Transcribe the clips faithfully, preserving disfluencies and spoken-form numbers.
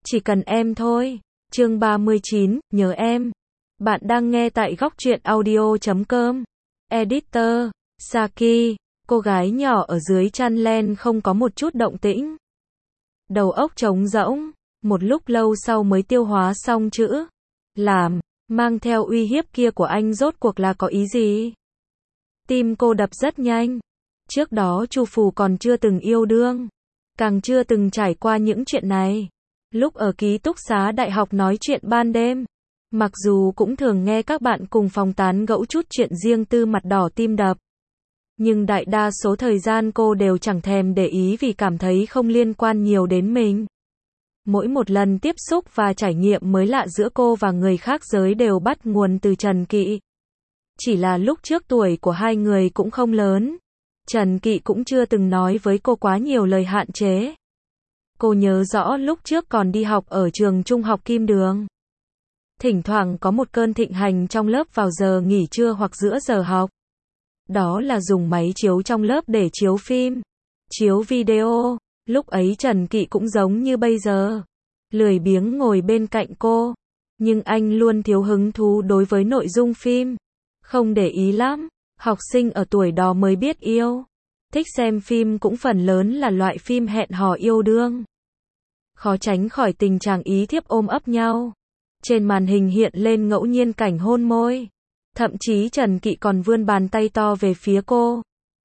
Chỉ cần em thôi. Chương ba mươi chín, nhớ em. Bạn đang nghe tại góc truyện audio chấm com. Editor, Saki, cô gái nhỏ ở dưới chăn len không có một chút động tĩnh. Đầu óc trống rỗng, một lúc lâu sau mới tiêu hóa xong chữ làm, mang theo uy hiếp kia của anh rốt cuộc là có ý gì? Tim cô đập rất nhanh. Trước đó Chu Phù còn chưa từng yêu đương, càng chưa từng trải qua những chuyện này. Lúc ở ký túc xá đại học nói chuyện ban đêm, mặc dù cũng thường nghe các bạn cùng phòng tán gẫu chút chuyện riêng tư mặt đỏ tim đập, nhưng đại đa số thời gian cô đều chẳng thèm để ý vì cảm thấy không liên quan nhiều đến mình. Mỗi một lần tiếp xúc và trải nghiệm mới lạ giữa cô và người khác giới đều bắt nguồn từ Trần Kỵ. Chỉ là lúc trước tuổi của hai người cũng không lớn, Trần Kỵ cũng chưa từng nói với cô quá nhiều lời hạn chế. Cô nhớ rõ lúc trước còn đi học ở trường trung học Kim Đường. Thỉnh thoảng có một cơn thịnh hành trong lớp vào giờ nghỉ trưa hoặc giữa giờ học. Đó là dùng máy chiếu trong lớp để chiếu phim, chiếu video. Lúc ấy Trần Kỵ cũng giống như bây giờ, lười biếng ngồi bên cạnh cô. Nhưng anh luôn thiếu hứng thú đối với nội dung phim, không để ý lắm. Học sinh ở tuổi đó mới biết yêu. Thích xem phim cũng phần lớn là loại phim hẹn hò yêu đương. Khó tránh khỏi tình trạng ý thiếp ôm ấp nhau. Trên màn hình hiện lên ngẫu nhiên cảnh hôn môi. Thậm chí Trần Kỵ còn vươn bàn tay to về phía cô.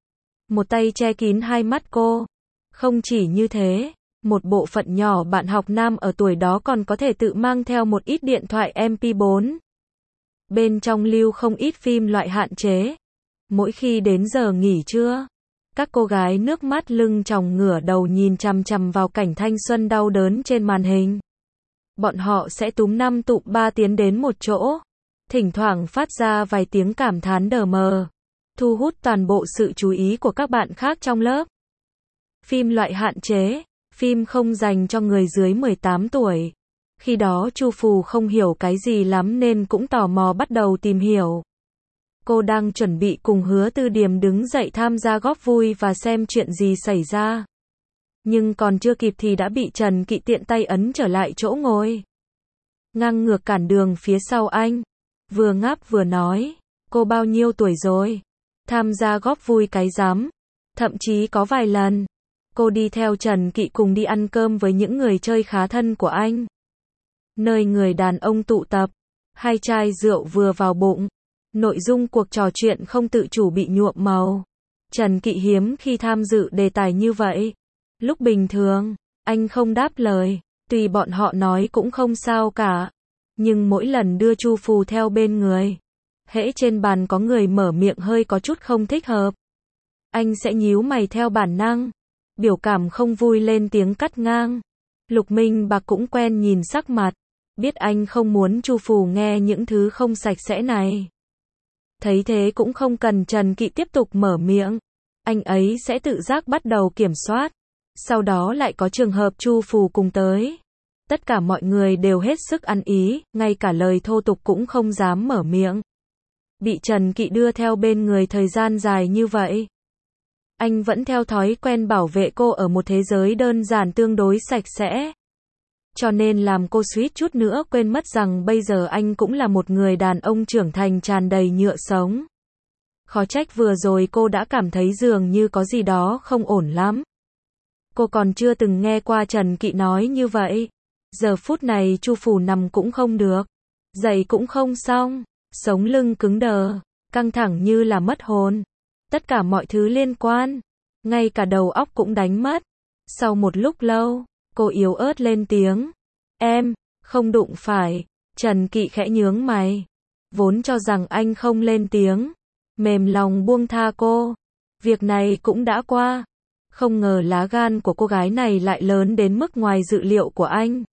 Một tay che kín hai mắt cô. Không chỉ như thế, một bộ phận nhỏ bạn học nam ở tuổi đó còn có thể tự mang theo một ít điện thoại em pê bốn. Bên trong lưu không ít phim loại hạn chế. Mỗi khi đến giờ nghỉ trưa, các cô gái nước mắt lưng tròng ngửa đầu nhìn chằm chằm vào cảnh thanh xuân đau đớn trên màn hình. Bọn họ sẽ túm năm tụm ba tiến đến một chỗ, thỉnh thoảng phát ra vài tiếng cảm thán đờ mờ, thu hút toàn bộ sự chú ý của các bạn khác trong lớp. Phim loại hạn chế, phim không dành cho người dưới mười tám tuổi. Khi đó Chu Phù không hiểu cái gì lắm nên cũng tò mò bắt đầu tìm hiểu. Cô đang chuẩn bị cùng Hứa Tư Điềm đứng dậy tham gia góp vui và xem chuyện gì xảy ra. Nhưng còn chưa kịp thì đã bị Trần Kỵ tiện tay ấn trở lại chỗ ngồi. Ngang ngược cản đường phía sau anh. Vừa ngáp vừa nói, cô bao nhiêu tuổi rồi? Tham gia góp vui cái rắm. Thậm chí có vài lần, cô đi theo Trần Kỵ cùng đi ăn cơm với những người chơi khá thân của anh. Nơi người đàn ông tụ tập, hai chai rượu vừa vào bụng. Nội dung cuộc trò chuyện không tự chủ bị nhuộm màu. Trần Kỵ hiếm khi tham dự đề tài như vậy. Lúc bình thường, anh không đáp lời, tùy bọn họ nói cũng không sao cả. Nhưng mỗi lần đưa Chu Phù theo bên người, hễ trên bàn có người mở miệng hơi có chút không thích hợp, anh sẽ nhíu mày theo bản năng, biểu cảm không vui lên tiếng cắt ngang. Lục Minh Bạc cũng quen nhìn sắc mặt, biết anh không muốn Chu Phù nghe những thứ không sạch sẽ này. Thấy thế cũng không cần Trần Kỵ tiếp tục mở miệng, anh ấy sẽ tự giác bắt đầu kiểm soát. Sau đó lại có trường hợp Chu Phù cùng tới. Tất cả mọi người đều hết sức ăn ý, ngay cả lời thô tục cũng không dám mở miệng. Bị Trần Kỵ đưa theo bên người thời gian dài như vậy, anh vẫn theo thói quen bảo vệ cô ở một thế giới đơn giản tương đối sạch sẽ. Cho nên làm cô suýt chút nữa quên mất rằng bây giờ anh cũng là một người đàn ông trưởng thành tràn đầy nhựa sống. Khó trách vừa rồi cô đã cảm thấy dường như có gì đó không ổn lắm. Cô còn chưa từng nghe qua Trần Kỵ nói như vậy. Giờ phút này Chu Phù nằm cũng không được, dậy cũng không xong, sống lưng cứng đờ, căng thẳng như là mất hồn. Tất cả mọi thứ liên quan, ngay cả đầu óc cũng đánh mất. Sau một lúc lâu, cô yếu ớt lên tiếng. Em, không đụng phải. Trần Kỵ khẽ nhướng mày. Vốn cho rằng anh không lên tiếng, mềm lòng buông tha cô. Việc này cũng đã qua. Không ngờ lá gan của cô gái này lại lớn đến mức ngoài dự liệu của anh.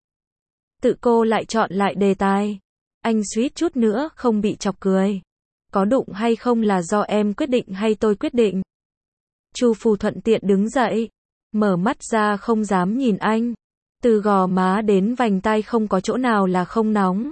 Tự cô lại chọn lại đề tài. Anh suýt chút nữa không bị chọc cười. Có đụng hay không là do em quyết định hay tôi quyết định? Chu Phù thuận tiện đứng dậy, mở mắt ra không dám nhìn anh. Từ gò má đến vành tai không có chỗ nào là không nóng.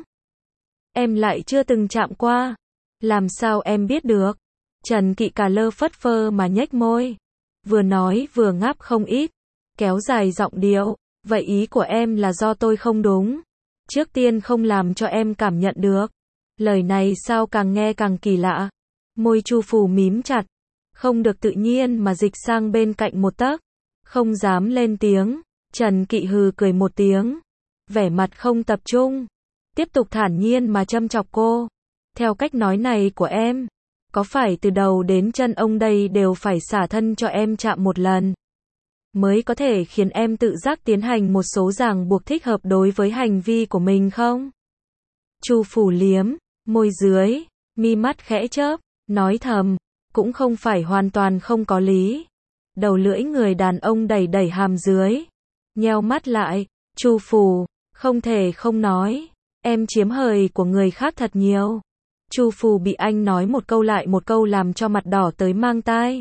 Em lại chưa từng chạm qua. Làm sao em biết được? Trần Kỵ cà lơ phất phơ mà nhếch môi. Vừa nói vừa ngáp không ít, kéo dài giọng điệu. Vậy ý của em là do tôi không đúng. Trước tiên không làm cho em cảm nhận được. Lời này sao càng nghe càng kỳ lạ. Môi Chu Phù mím chặt. Không được tự nhiên mà dịch sang bên cạnh một tấc. Không dám lên tiếng. Trần Kỵ hừ cười một tiếng. Vẻ mặt không tập trung. Tiếp tục thản nhiên mà châm chọc cô. Theo cách nói này của em, có phải từ đầu đến chân ông đây đều phải xả thân cho em chạm một lần, mới có thể khiến em tự giác tiến hành một số ràng buộc thích hợp đối với hành vi của mình không? Chu Phù liếm môi dưới, mi mắt khẽ chớp, nói thầm, cũng không phải hoàn toàn không có lý. Đầu lưỡi người đàn ông đẩy đẩy hàm dưới, nheo mắt lại. Chu Phù, không thể không nói, em chiếm hời của người khác thật nhiều. Chu Phù bị anh nói một câu lại một câu làm cho mặt đỏ tới mang tai.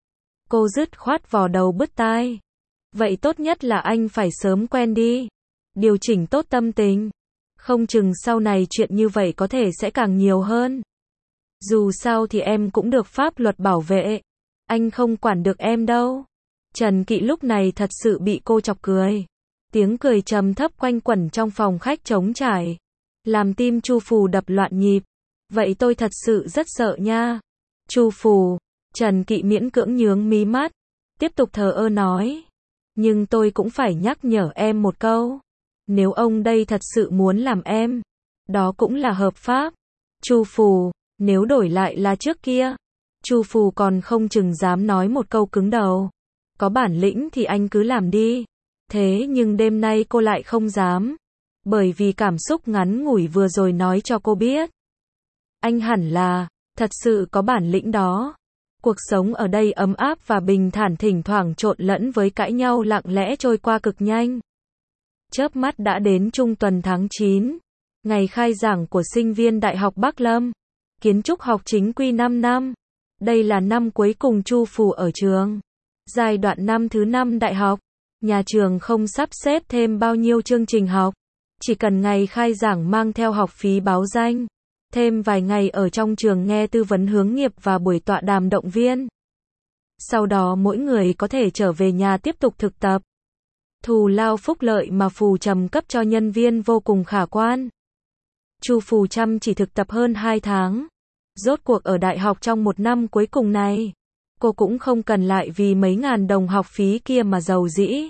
Cô dứt khoát vò đầu bứt tai. Vậy tốt nhất là anh phải sớm quen đi. Điều chỉnh tốt tâm tình. Không chừng sau này chuyện như vậy có thể sẽ càng nhiều hơn. Dù sao thì em cũng được pháp luật bảo vệ. Anh không quản được em đâu. Trần Kỵ lúc này thật sự bị cô chọc cười. Tiếng cười trầm thấp quanh quẩn trong phòng khách trống trải, làm tim Chu Phù đập loạn nhịp. Vậy tôi thật sự rất sợ nha. Chu Phù, Trần Kỵ miễn cưỡng nhướng mí mắt, tiếp tục thờ ơ nói. Nhưng tôi cũng phải nhắc nhở em một câu. Nếu ông đây thật sự muốn làm em, đó cũng là hợp pháp. Chu Phù, nếu đổi lại là trước kia, Chu Phù còn không chừng dám nói một câu cứng đầu. Có bản lĩnh thì anh cứ làm đi. Thế nhưng đêm nay cô lại không dám. Bởi vì cảm xúc ngắn ngủi vừa rồi nói cho cô biết. Anh hẳn là, thật sự có bản lĩnh đó. Cuộc sống ở đây ấm áp và bình thản, thỉnh thoảng trộn lẫn với cãi nhau lặng lẽ trôi qua cực nhanh. Chớp mắt đã đến trung tuần tháng chín. Ngày khai giảng của sinh viên Đại học Bắc Lâm. Kiến trúc học chính quy năm năm. Đây là năm cuối cùng Chu Phù ở trường. Giai đoạn năm thứ năm đại học. Nhà trường không sắp xếp thêm bao nhiêu chương trình học. Chỉ cần ngày khai giảng mang theo học phí báo danh. Thêm vài ngày ở trong trường nghe tư vấn hướng nghiệp và buổi tọa đàm động viên. Sau đó mỗi người có thể trở về nhà tiếp tục thực tập. Thù lao phúc lợi mà Phù Trầm cấp cho nhân viên vô cùng khả quan. Chu Phù chăm chỉ thực tập hơn hai tháng. Rốt cuộc ở đại học trong một năm cuối cùng này, cô cũng không cần lại vì mấy ngàn đồng học phí kia mà giàu dĩ.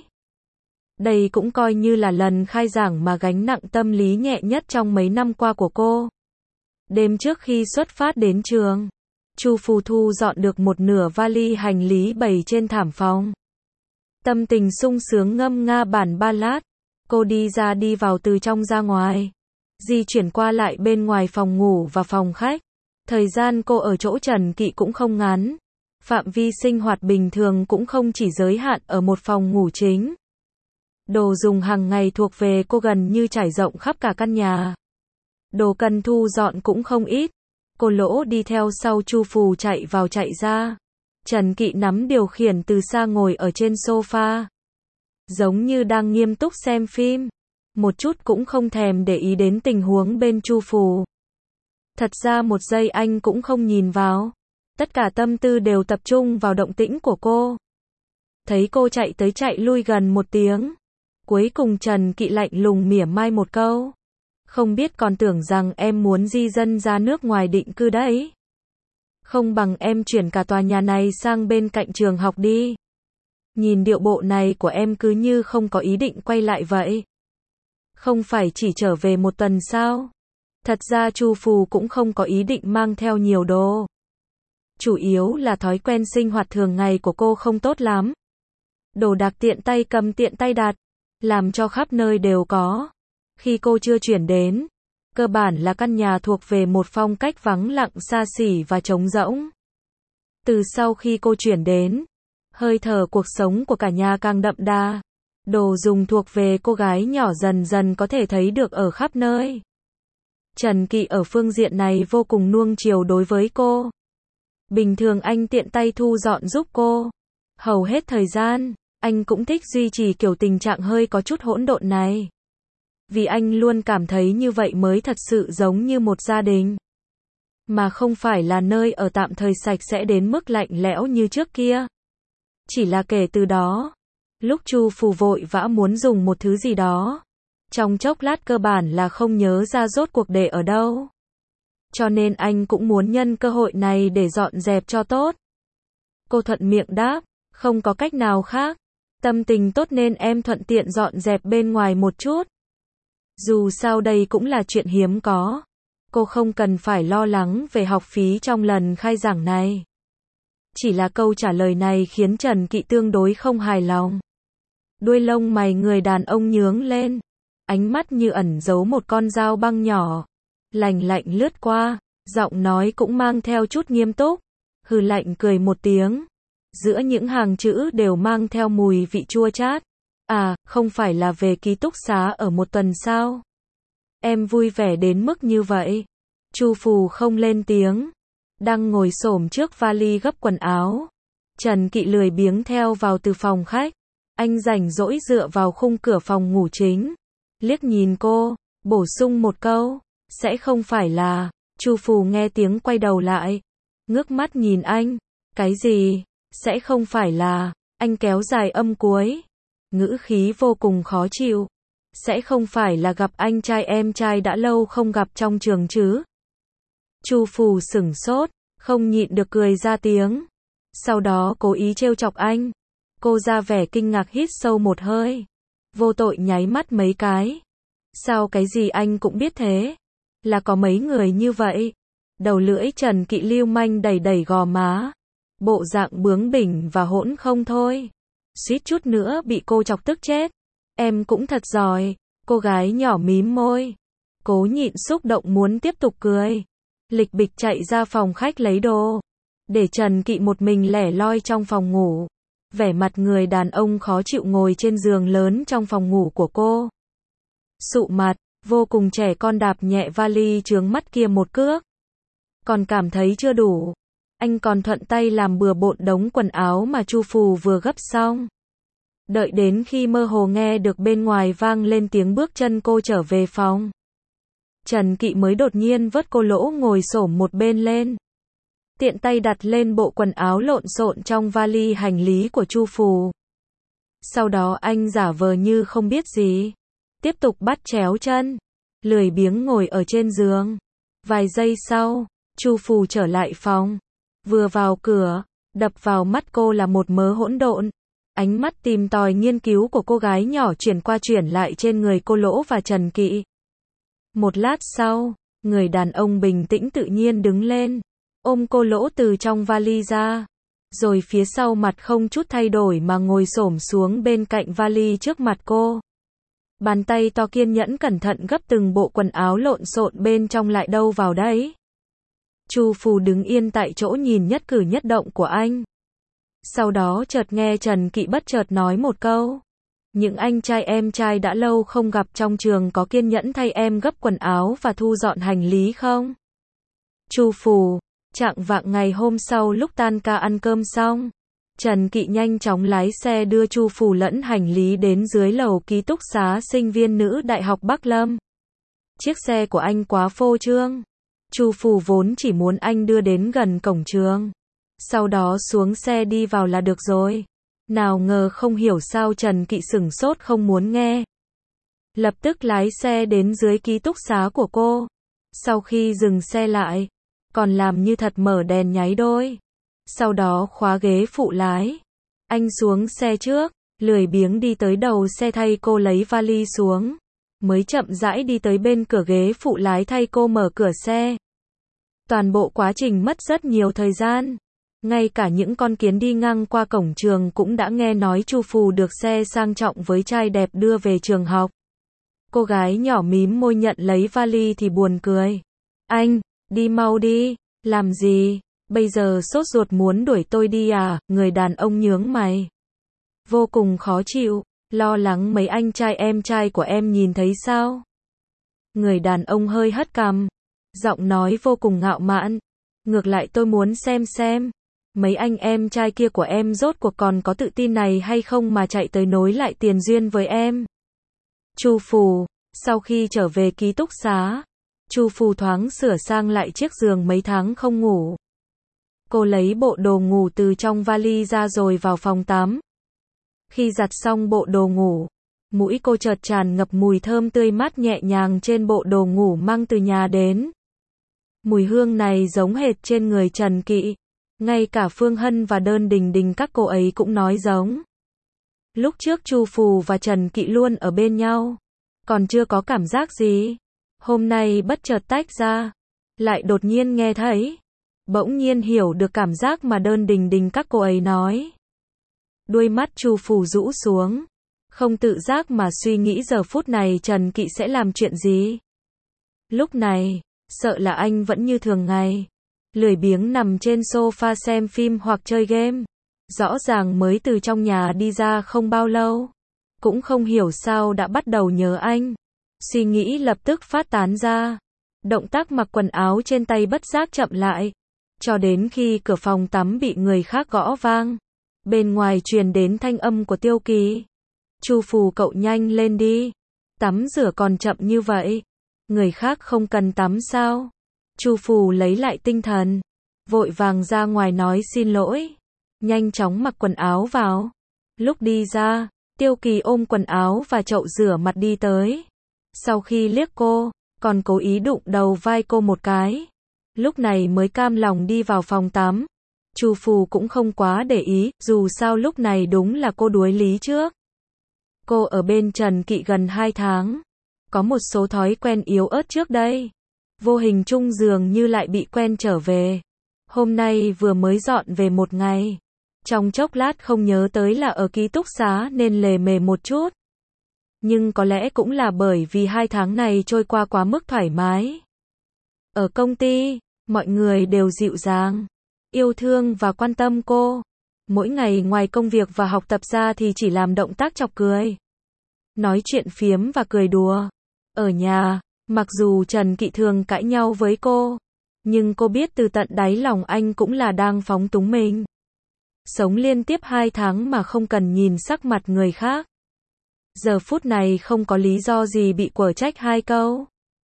Đây cũng coi như là lần khai giảng mà gánh nặng tâm lý nhẹ nhất trong mấy năm qua của cô. Đêm trước khi xuất phát đến trường, Chu Phù thu dọn được một nửa vali hành lý bày trên thảm phòng. Tâm tình sung sướng ngâm nga bản ballad. Cô đi ra đi vào từ trong ra ngoài, di chuyển qua lại bên ngoài phòng ngủ và phòng khách. Thời gian cô ở chỗ Trần Kỵ cũng không ngắn. Phạm vi sinh hoạt bình thường cũng không chỉ giới hạn ở một phòng ngủ chính. Đồ dùng hàng ngày thuộc về cô gần như trải rộng khắp cả căn nhà. Đồ cần thu dọn cũng không ít. Cô Lỗ đi theo sau Chu Phù chạy vào chạy ra. Trần Kỵ nắm điều khiển từ xa ngồi ở trên sofa. Giống như đang nghiêm túc xem phim. Một chút cũng không thèm để ý đến tình huống bên Chu Phù. Thật ra một giây anh cũng không nhìn vào. Tất cả tâm tư đều tập trung vào động tĩnh của cô. Thấy cô chạy tới chạy lui gần một tiếng. Cuối cùng Trần Kỵ lạnh lùng mỉa mai một câu. Không biết còn tưởng rằng em muốn di dân ra nước ngoài định cư đấy. Không bằng em chuyển cả tòa nhà này sang bên cạnh trường học đi. Nhìn điệu bộ này của em cứ như không có ý định quay lại vậy. Không phải chỉ trở về một tuần sao? Thật ra Chu Phù cũng không có ý định mang theo nhiều đồ. Chủ yếu là thói quen sinh hoạt thường ngày của cô không tốt lắm. Đồ đạc tiện tay cầm tiện tay đặt, làm cho khắp nơi đều có. Khi cô chưa chuyển đến, cơ bản là căn nhà thuộc về một phong cách vắng lặng xa xỉ và trống rỗng. Từ sau khi cô chuyển đến, hơi thở cuộc sống của cả nhà càng đậm đà. Đồ dùng thuộc về cô gái nhỏ dần dần có thể thấy được ở khắp nơi. Trần Kỵ ở phương diện này vô cùng nuông chiều đối với cô. Bình thường anh tiện tay thu dọn giúp cô. Hầu hết thời gian, anh cũng thích duy trì kiểu tình trạng hơi có chút hỗn độn này. Vì anh luôn cảm thấy như vậy mới thật sự giống như một gia đình. Mà không phải là nơi ở tạm thời sạch sẽ đến mức lạnh lẽo như trước kia. Chỉ là kể từ đó, Lúc Chu Phù vội vã muốn dùng một thứ gì đó, trong chốc lát cơ bản là không nhớ ra rốt cuộc để ở đâu. Cho nên anh cũng muốn nhân cơ hội này để dọn dẹp cho tốt. Cô thuận miệng đáp, không có cách nào khác. Tâm tình tốt nên em thuận tiện dọn dẹp bên ngoài một chút. Dù sao đây cũng là chuyện hiếm có. Cô không cần phải lo lắng về học phí trong lần khai giảng này. Chỉ là câu trả lời này khiến Trần Kỵ tương đối không hài lòng. Đuôi lông mày người đàn ông nhướng lên. Ánh mắt như ẩn giấu một con dao băng nhỏ. Lành lạnh lướt qua, giọng nói cũng mang theo chút nghiêm túc. Hừ lạnh cười một tiếng. Giữa những hàng chữ đều mang theo mùi vị chua chát. À, không phải là về ký túc xá ở một tuần sao? Em vui vẻ đến mức như vậy. Chu Phù không lên tiếng. Đang ngồi xổm trước vali gấp quần áo. Trần Kỵ lười biếng theo vào từ phòng khách. Anh rảnh rỗi dựa vào khung cửa phòng ngủ chính. Liếc nhìn cô, bổ sung một câu. Sẽ không phải là... Chu Phù nghe tiếng quay đầu lại. Ngước mắt nhìn anh. Cái gì? Sẽ không phải là... Anh kéo dài âm cuối. Ngữ khí vô cùng khó chịu. Sẽ không phải là gặp anh trai em trai đã lâu không gặp trong trường chứ? Chu Phù sửng sốt, không nhịn được cười ra tiếng. Sau đó cố ý trêu chọc anh. Cô ra vẻ kinh ngạc hít sâu một hơi. Vô tội nháy mắt mấy cái. Sao cái gì anh cũng biết thế? Là có mấy người như vậy? Đầu lưỡi Trần Kỵ lưu manh đẩy đẩy gò má. Bộ dạng bướng bỉnh và hỗn không thôi. Suýt chút nữa bị cô chọc tức chết. Em cũng thật giỏi. Cô gái nhỏ mím môi. Cố nhịn xúc động muốn tiếp tục cười. Lịch bịch chạy ra phòng khách lấy đồ. Để Trần Kỵ một mình lẻ loi trong phòng ngủ. Vẻ mặt người đàn ông khó chịu ngồi trên giường lớn trong phòng ngủ của cô. Sụ mặt, vô cùng trẻ con đạp nhẹ vali chướng mắt kia một cước. Còn cảm thấy chưa đủ. Anh còn thuận tay làm bừa bộn đống quần áo mà Chu Phù vừa gấp xong. Đợi đến khi mơ hồ nghe được bên ngoài vang lên tiếng bước chân cô trở về phòng. Trần Kỵ mới đột nhiên vớt cô lỗ ngồi xổm một bên lên. Tiện tay đặt lên bộ quần áo lộn xộn trong vali hành lý của Chu Phù. Sau đó anh giả vờ như không biết gì. Tiếp tục bắt chéo chân. Lười biếng ngồi ở trên giường. Vài giây sau, Chu Phù trở lại phòng. Vừa vào cửa, đập vào mắt cô là một mớ hỗn độn. Ánh mắt tìm tòi nghiên cứu của cô gái nhỏ chuyển qua chuyển lại trên người cô Lỗ và Trần Kỵ. Một lát sau, người đàn ông bình tĩnh tự nhiên đứng lên, ôm cô Lỗ từ trong vali ra, rồi phía sau mặt không chút thay đổi mà ngồi xổm xuống bên cạnh vali trước mặt cô. Bàn tay to kiên nhẫn cẩn thận gấp từng bộ quần áo lộn xộn bên trong lại đâu vào đấy. Chu Phù đứng yên tại chỗ nhìn nhất cử nhất động của anh. Sau đó chợt nghe Trần Kỵ bất chợt nói một câu. Những anh trai em trai đã lâu không gặp trong trường có kiên nhẫn thay em gấp quần áo và thu dọn hành lý không? Chu Phù, chạng vạng ngày hôm sau lúc tan ca ăn cơm xong, Trần Kỵ nhanh chóng lái xe đưa Chu Phù lẫn hành lý đến dưới lầu ký túc xá sinh viên nữ Đại học Bắc Lâm. Chiếc xe của anh quá phô trương. Chu Phù vốn chỉ muốn anh đưa đến gần cổng trường. Sau đó xuống xe đi vào là được rồi. Nào ngờ không hiểu sao Trần Kỵ sửng sốt không muốn nghe. Lập tức lái xe đến dưới ký túc xá của cô. Sau khi dừng xe lại, còn làm như thật mở đèn nháy đôi. Sau đó khóa ghế phụ lái. Anh xuống xe trước, lười biếng đi tới đầu xe thay cô lấy vali xuống. Mới chậm rãi đi tới bên cửa ghế phụ lái thay cô mở cửa xe. Toàn bộ quá trình mất rất nhiều thời gian. Ngay cả những con kiến đi ngang qua cổng trường cũng đã nghe nói Chu Phù được xe sang trọng với trai đẹp đưa về trường học. Cô gái nhỏ mím môi nhận lấy vali thì buồn cười. Anh, đi mau đi, làm gì? Bây giờ sốt ruột muốn đuổi tôi đi à? Người đàn ông nhướng mày. Vô cùng khó chịu, lo lắng mấy anh trai em trai của em nhìn thấy sao? Người đàn ông hơi hất cằm, giọng nói vô cùng ngạo mạn. Ngược lại tôi muốn xem xem. Mấy anh em trai kia của em rốt cuộc còn có tự tin này hay không mà chạy tới nối lại tiền duyên với em. Chu Phù, sau khi trở về ký túc xá, Chu Phù thoáng sửa sang lại chiếc giường mấy tháng không ngủ. Cô lấy bộ đồ ngủ từ trong vali ra rồi vào phòng tắm. Khi giặt xong bộ đồ ngủ, mũi cô chợt tràn ngập mùi thơm tươi mát nhẹ nhàng trên bộ đồ ngủ mang từ nhà đến. Mùi hương này giống hệt trên người Trần Kỵ. Ngay cả Phương Hân và Đơn Đình Đình các cô ấy cũng nói giống. Lúc trước Chu Phù và Trần Kỵ luôn ở bên nhau, còn chưa có cảm giác gì. Hôm nay bất chợt tách ra, lại đột nhiên nghe thấy. Bỗng nhiên hiểu được cảm giác mà Đơn Đình Đình các cô ấy nói. Đuôi mắt Chu Phù rũ xuống, không tự giác mà suy nghĩ giờ phút này Trần Kỵ sẽ làm chuyện gì. Lúc này, sợ là anh vẫn như thường ngày, lười biếng nằm trên sofa xem phim hoặc chơi game. Rõ ràng mới từ trong nhà đi ra không bao lâu, cũng không hiểu sao đã bắt đầu nhớ anh. Suy nghĩ lập tức phát tán ra. Động tác mặc quần áo trên tay bất giác chậm lại, cho đến khi cửa phòng tắm bị người khác gõ vang. Bên ngoài truyền đến thanh âm của Tiêu Kỳ. Chu Phù, cậu nhanh lên đi. Tắm rửa còn chậm như vậy. Người khác không cần tắm sao? Chu Phù lấy lại tinh thần, vội vàng ra ngoài nói xin lỗi. Nhanh chóng mặc quần áo vào. Lúc đi ra, Tiêu Kỳ ôm quần áo và chậu rửa mặt đi tới. Sau khi liếc cô, còn cố ý đụng đầu vai cô một cái. Lúc này mới cam lòng đi vào phòng tắm. Chu Phù cũng không quá để ý, dù sao lúc này đúng là cô đuối lý trước. Cô ở bên Trần Kỵ gần hai tháng, có một số thói quen yếu ớt trước đây, vô hình chung dường như lại bị quen trở về. Hôm nay vừa mới dọn về một ngày, trong chốc lát không nhớ tới là ở ký túc xá nên lề mề một chút. Nhưng có lẽ cũng là bởi vì hai tháng này trôi qua quá mức thoải mái. Ở công ty, mọi người đều dịu dàng, yêu thương và quan tâm cô. Mỗi ngày ngoài công việc và học tập ra thì chỉ làm động tác chọc cười, nói chuyện phiếm và cười đùa. Ở nhà, mặc dù Trần Kỵ thường cãi nhau với cô, nhưng cô biết từ tận đáy lòng anh cũng là đang phóng túng mình. Sống liên tiếp hai tháng mà không cần nhìn sắc mặt người khác. Giờ phút này không có lý do gì bị quở trách hai câu.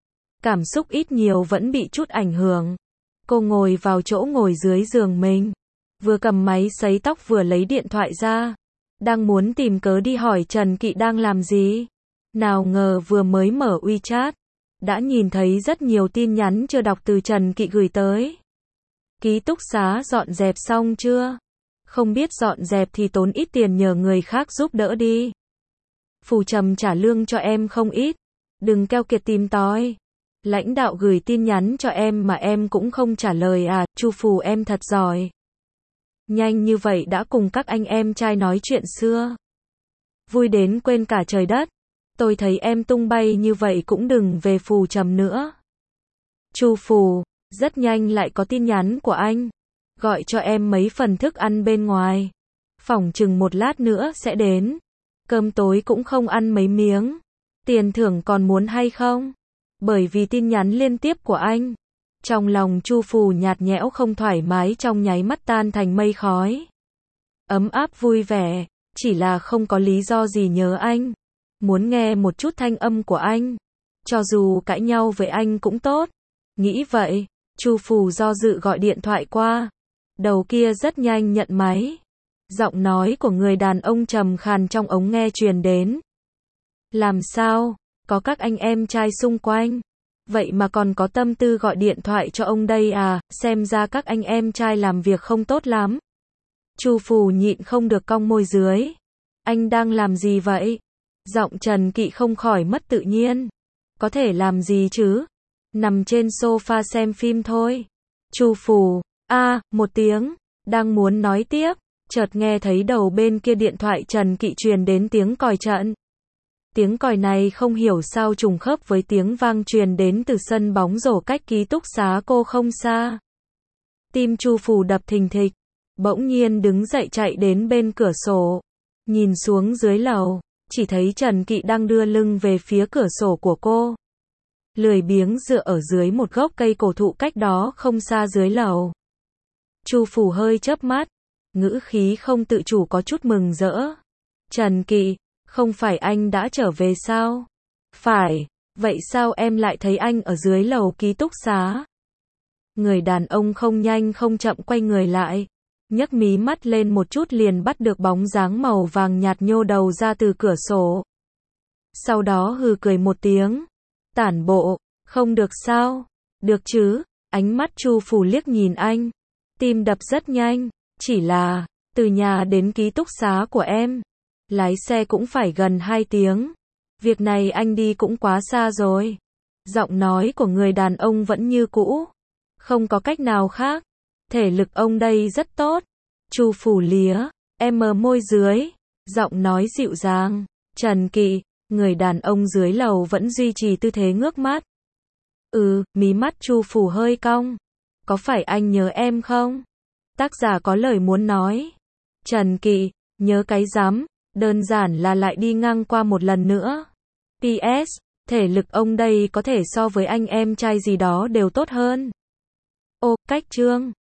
Cảm xúc ít nhiều vẫn bị chút ảnh hưởng. Cô ngồi vào chỗ ngồi dưới giường mình, vừa cầm máy sấy tóc vừa lấy điện thoại ra, đang muốn tìm cớ đi hỏi Trần Kỵ đang làm gì. Nào ngờ vừa mới mở WeChat, đã nhìn thấy rất nhiều tin nhắn chưa đọc từ Trần Kỵ gửi tới. Ký túc xá dọn dẹp xong chưa? Không biết dọn dẹp thì tốn ít tiền nhờ người khác giúp đỡ đi. Phù Trầm trả lương cho em không ít, đừng keo kiệt tìm tòi. Lãnh đạo gửi tin nhắn cho em mà em cũng không trả lời à? Chu Phù, em thật giỏi. Nhanh như vậy đã cùng các anh em trai nói chuyện xưa. Vui đến quên cả trời đất. Tôi thấy em tung bay như vậy cũng đừng về Phù Trầm nữa. Chu Phù, rất nhanh lại có tin nhắn của anh. Gọi cho em mấy phần thức ăn bên ngoài. Phỏng chừng một lát nữa sẽ đến. Cơm tối cũng không ăn mấy miếng. Tiền thưởng còn muốn hay không? Bởi vì tin nhắn liên tiếp của anh, trong lòng Chu Phù nhạt nhẽo không thoải mái trong nháy mắt tan thành mây khói. Ấm áp vui vẻ, chỉ là không có lý do gì nhớ anh. Muốn nghe một chút thanh âm của anh. Cho dù cãi nhau với anh cũng tốt. Nghĩ vậy, Chu Phù do dự gọi điện thoại qua. Đầu kia rất nhanh nhận máy. Giọng nói của người đàn ông trầm khàn trong ống nghe truyền đến. Làm sao? Có các anh em trai xung quanh. Vậy mà còn có tâm tư gọi điện thoại cho ông đây à? Xem ra các anh em trai làm việc không tốt lắm. Chu Phù nhịn không được cong môi dưới. Anh đang làm gì vậy? Giọng Trần Kỵ không khỏi mất tự nhiên. Có thể làm gì chứ? Nằm trên sofa xem phim thôi. Chu Phù, a, à, một tiếng, đang muốn nói tiếp, chợt nghe thấy đầu bên kia điện thoại Trần Kỵ truyền đến tiếng còi trận. Tiếng còi này không hiểu sao trùng khớp với tiếng vang truyền đến từ sân bóng rổ cách ký túc xá cô không xa. Tim Chu Phù đập thình thịch, bỗng nhiên đứng dậy chạy đến bên cửa sổ, nhìn xuống dưới lầu, chỉ thấy Trần Kỵ đang đưa lưng về phía cửa sổ của cô. Lười biếng dựa ở dưới một gốc cây cổ thụ cách đó không xa dưới lầu. Chu Phù hơi chớp mắt, ngữ khí không tự chủ có chút mừng rỡ. Trần Kỵ, không phải anh đã trở về sao? Phải, vậy sao em lại thấy anh ở dưới lầu ký túc xá? Người đàn ông không nhanh không chậm quay người lại, nhấc mí mắt lên một chút liền bắt được bóng dáng màu vàng nhạt nhô đầu ra từ cửa sổ. Sau đó hừ cười một tiếng. Tản bộ, không được sao? Được chứ? Ánh mắt Chu Phủ liếc nhìn anh. Tim đập rất nhanh, chỉ là, từ nhà đến ký túc xá của em, lái xe cũng phải gần hai tiếng. Việc này anh đi cũng quá xa rồi. Giọng nói của người đàn ông vẫn như cũ. Không có cách nào khác. Thể lực ông đây rất tốt. Chu Phủ lía, em mờ môi dưới. Giọng nói dịu dàng. Trần Kỵ, người đàn ông dưới lầu vẫn duy trì tư thế ngước mắt. Ừ, mí mắt Chu Phủ hơi cong. Có phải anh nhớ em không? Tác giả có lời muốn nói. Trần Kỵ, nhớ cái rắm, đơn giản là lại đi ngang qua một lần nữa. pê ét, thể lực ông đây có thể so với anh em trai gì đó đều tốt hơn. Ô, cách chương.